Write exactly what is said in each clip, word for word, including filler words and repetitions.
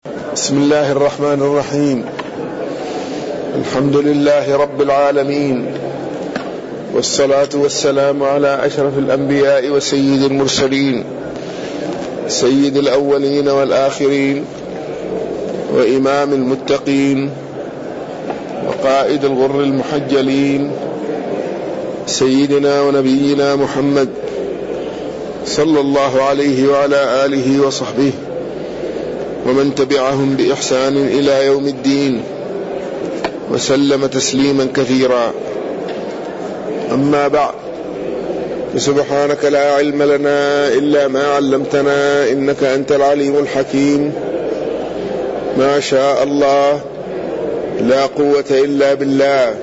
بسم الله الرحمن الرحيم. الحمد لله رب العالمين، والصلاة والسلام على أشرف الأنبياء وسيد المرسلين، سيد الأولين والآخرين، وإمام المتقين، وقائد الغر المحجلين، سيدنا ونبينا محمد صلى الله عليه وعلى آله وصحبه ومن تبعهم بإحسان إلى يوم الدين، وسلم تسليما كثيرا. أما بعد، فسبحانك لا علم لنا إلا ما علمتنا إنك أنت العليم الحكيم. ما شاء الله لا قوة إلا بالله.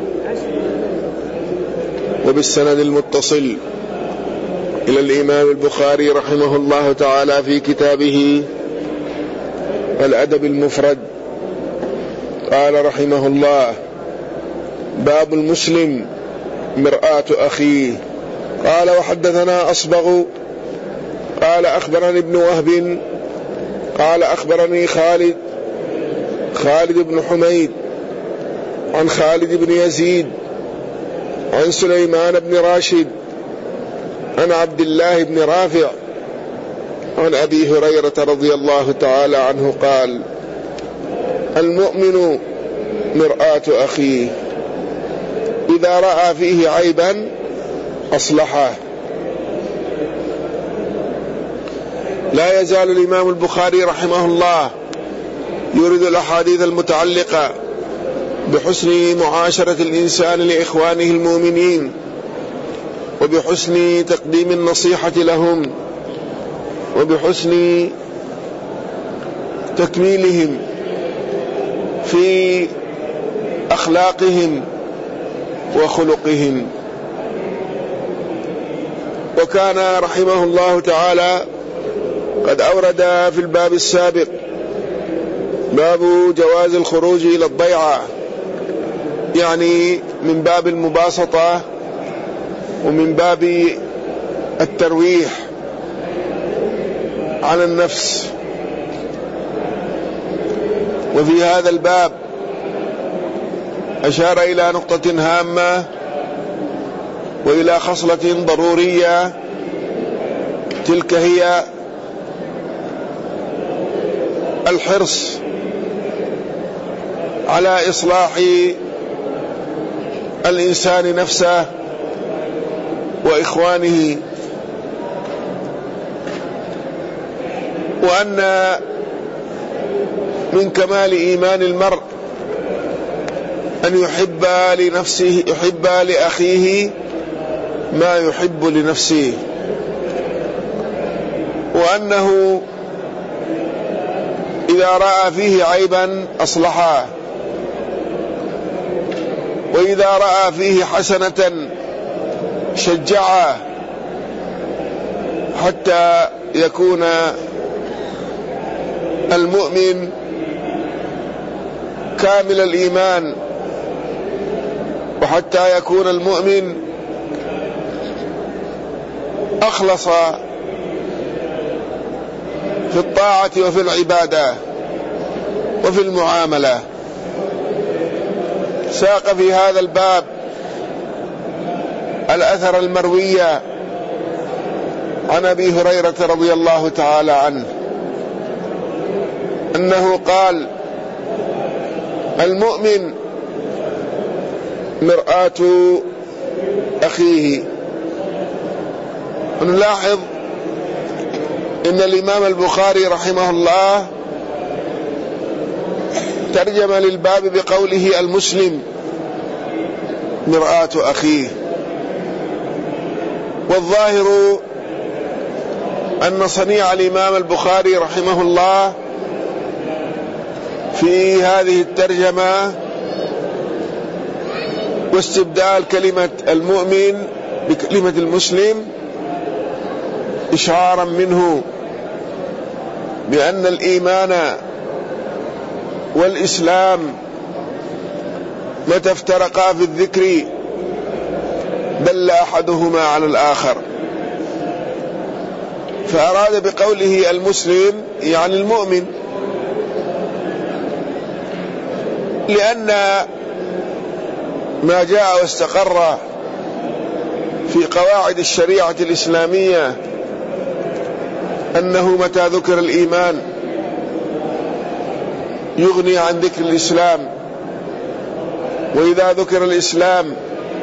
وبالسند المتصل إلى الإمام البخاري رحمه الله تعالى في كتابه الأدب المفرد، قال رحمه الله: باب المسلم مرآة أخيه. قال: وحدثنا أصبغ قال أخبرني ابن وهب قال أخبرني خالد خالد بن حميد عن خالد بن يزيد عن سليمان بن راشد عن عبد الله بن رافع عن أبي هريرة رضي الله تعالى عنه قال: المؤمن مرآة أخيه، إذا رأى فيه عيبا أصلحه. لا يزال الإمام البخاري رحمه الله يورد الأحاديث المتعلقة بحسن معاشرة الإنسان لإخوانه المؤمنين، وبحسن تقديم النصيحة لهم، وبحسن تكميلهم في أخلاقهم وخلقهم. وكان رحمه الله تعالى قد أورد في الباب السابق باب جواز الخروج إلى الضيعة، يعني من باب المباسطة ومن باب الترويح على النفس. وفي هذا الباب أشار إلى نقطة هامة وإلى خصلة ضرورية، تلك هي الحرص على إصلاح الإنسان نفسه وإخوانه، وأن من كمال إيمان المرء أن يحب لنفسه يحب لأخيه ما يحب لنفسه، وأنه إذا رأى فيه عيبا أصلحه، وإذا رأى فيه حسنة شجعه حتى يكون المؤمن كامل الإيمان، وحتى يكون المؤمن أخلص في الطاعة وفي العبادة وفي المعاملة. ساق في هذا الباب الأثر المروي عن أبي هريرة رضي الله تعالى عنه أنه قال: المؤمن مرآة أخيه. نلاحظ إن الإمام البخاري رحمه الله ترجم للباب بقوله: المسلم مرآة أخيه. والظاهر أن صنيع الإمام البخاري رحمه الله في هذه الترجمة واستبدال كلمة المؤمن بكلمة المسلم إشعارا منه بأن الإيمان والإسلام متى افترقا في الذكر دل أحدهما على الآخر، فأراد بقوله المسلم يعني المؤمن، لأن ما جاء واستقر في قواعد الشريعة الإسلامية أنه متى ذكر الإيمان يغني عن ذكر الإسلام، وإذا ذكر الإسلام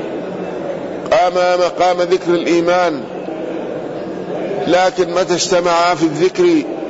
قام مقام ذكر الإيمان. لكن متى اجتمعا في الذكر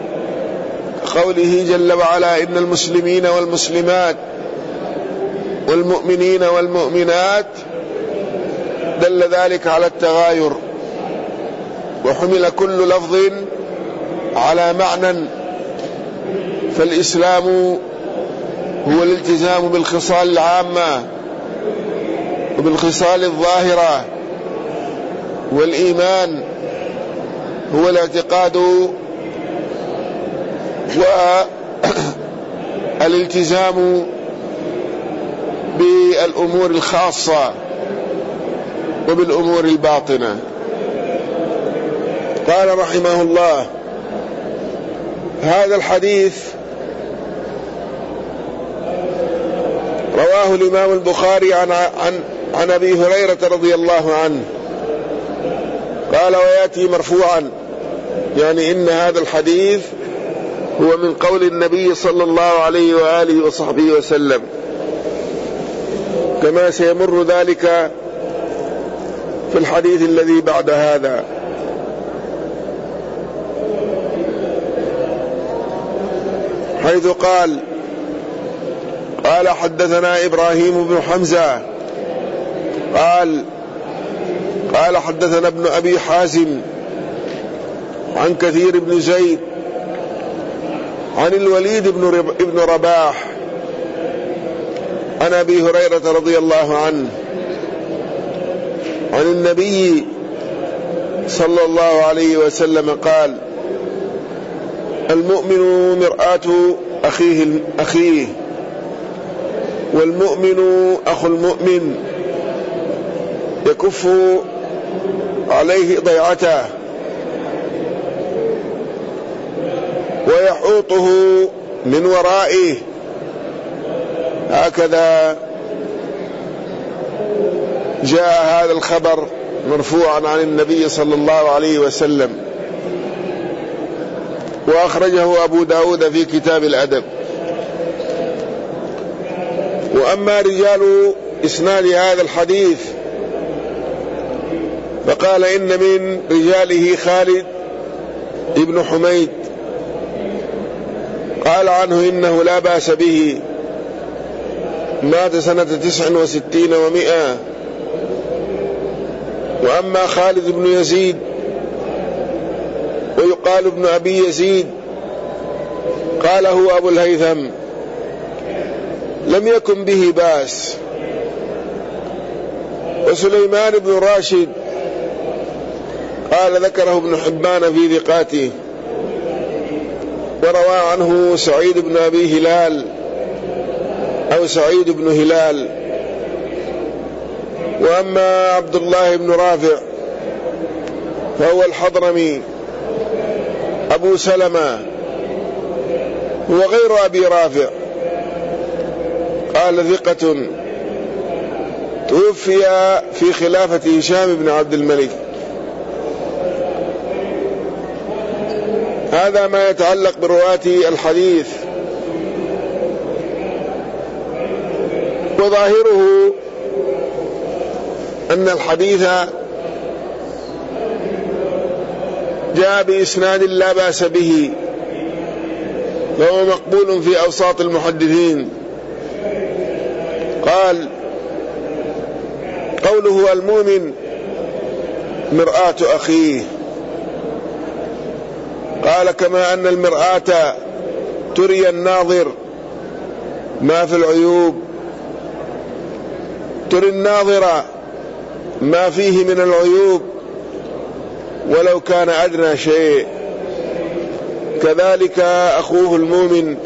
قوله جل وعلا إن المسلمين والمسلمات والمؤمنين والمؤمنات دل ذلك على التغاير، وحمل كل لفظ على معنى. فالإسلام هو الالتزام بالخصال العامة وبالخصال الظاهرة، والإيمان هو الاعتقاد والالتزام بالأمور الخاصة وبالأمور الباطنة. قال رحمه الله: هذا الحديث رواه الإمام البخاري عن, عن, عن أبي هريرة رضي الله عنه قال: ويأتي مرفوعا، يعني إن هذا الحديث هو من قول النبي صلى الله عليه وآله وصحبه وسلم، كما سيمر ذلك في الحديث الذي بعد هذا. حيث قال قال حدثنا إبراهيم بن حمزة قال قال حدثنا ابن أبي حازم عن كثير بن زيد عن الوليد بن رباح عن أبي هريرة رضي الله عنه عن النبي صلى الله عليه وسلم قال: المؤمن مرآة أخيه أخيه والمؤمن أخو المؤمن يكف عليه ضيعته ويحوطه من ورائه. هكذا جاء هذا الخبر مرفوعا عن النبي صلى الله عليه وسلم، وأخرجه أبو داود في كتاب الأدب. وأما رجال إسناد هذا الحديث فقال إن من رجاله خالد ابن حميد، قال عنه إنه لا بأس به، مات سنة تسع وستين ومئة. وأما خالد بن يزيد ويقال ابن أبي يزيد قاله أبو الهيثم لم يكن به بأس. وسليمان بن راشد قال ذكره ابن حبان في ثقاته، وروى عنه سعيد بن أبي هلال أو سعيد بن هلال. وأما عبد الله بن رافع فهو الحضرمي أبو سلمة، هو غير أبي رافع، قال ثقة توفي في خلافة هشام بن عبد الملك. هذا ما يتعلق برواة الحديث. وظاهره أن الحديث جاء بإسناد لا بأس به، وهو مقبول في أوساط المحدثين. قال قوله المؤمن مرآة أخيه، قال كما أن المرآة تري الناظر ما في العيوب، تري الناظر ما فيه من العيوب ولو كان أدنى شيء، كذلك أخوه المؤمن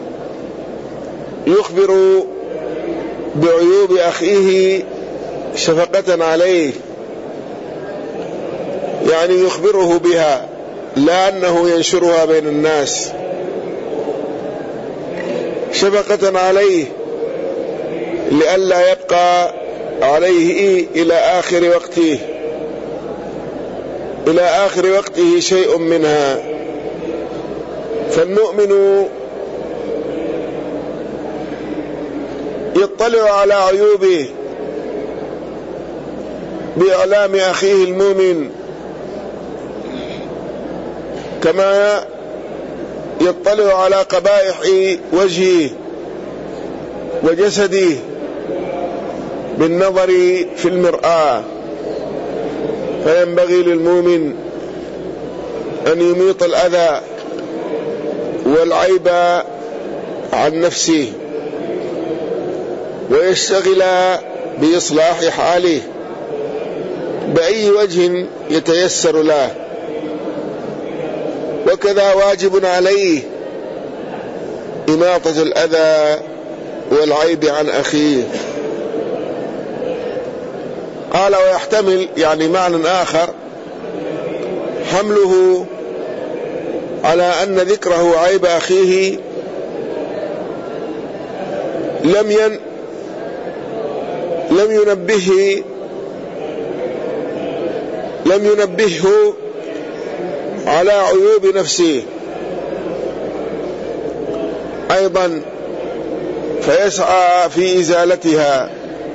يخبر بعيوب أخيه شفقة عليه، يعني يخبره بها لا أنه ينشرها بين الناس، شفقة عليه لئلا يبقى عليه إلى آخر وقته إلى آخر وقته شيء منها. فالمؤمن يطلع على عيوبه بإعلام أخيه المؤمن، كما يطلع على قبائح وجهه وجسده بالنظر في المرآة. فينبغي للمؤمن أن يميط الأذى والعيب عن نفسه ويشتغل بإصلاح حاله بأي وجه يتيسر له. وكذا واجب عليه إماطة الأذى والعيب عن أخيه. قال ويحتمل يعني معنى آخر حمله على أن ذكره عيب أخيه لم ين لم ينبهه لم ينبهه على عيوب نفسه أيضا فيسعى في إزالتها.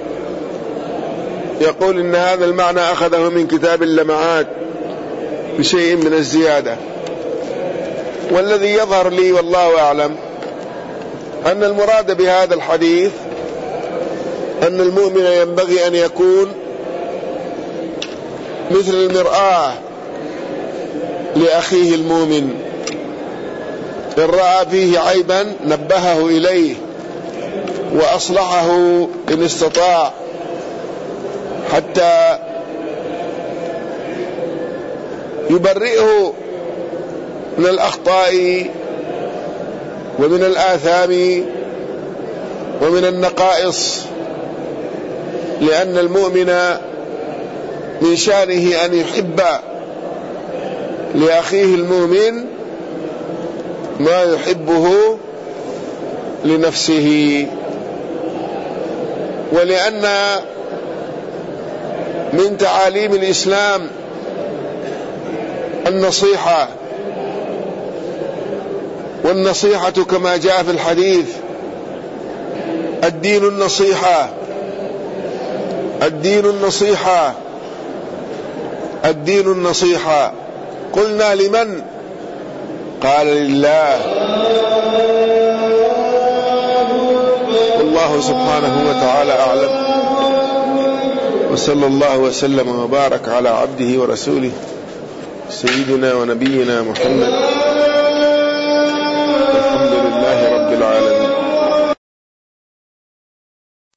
يقول إن هذا المعنى أخذه من كتاب اللمعات بشيء من الزيادة. والذي يظهر لي والله أعلم أن المراد بهذا الحديث أن المؤمن ينبغي أن يكون مثل المرآة لأخيه المؤمن، إن رأى فيه عيبا نبهه إليه وأصلحه إن استطاع، حتى يبرئه من الأخطاء ومن الآثام ومن النقائص. لأن المؤمن من شأنه أن يحب لأخيه المؤمن ما يحبه لنفسه. ولأن من تعاليم الإسلام النصيحة، والنصيحة كما جاء في الحديث الدين النصيحة الدين النصيحة الدين النصيحة. قلنا لمن؟ قال لله. والله سبحانه وتعالى أعلم، وصلى الله وسلم وبارك على عبده ورسوله سيدنا ونبينا محمد. الحمد لله رب العالمين.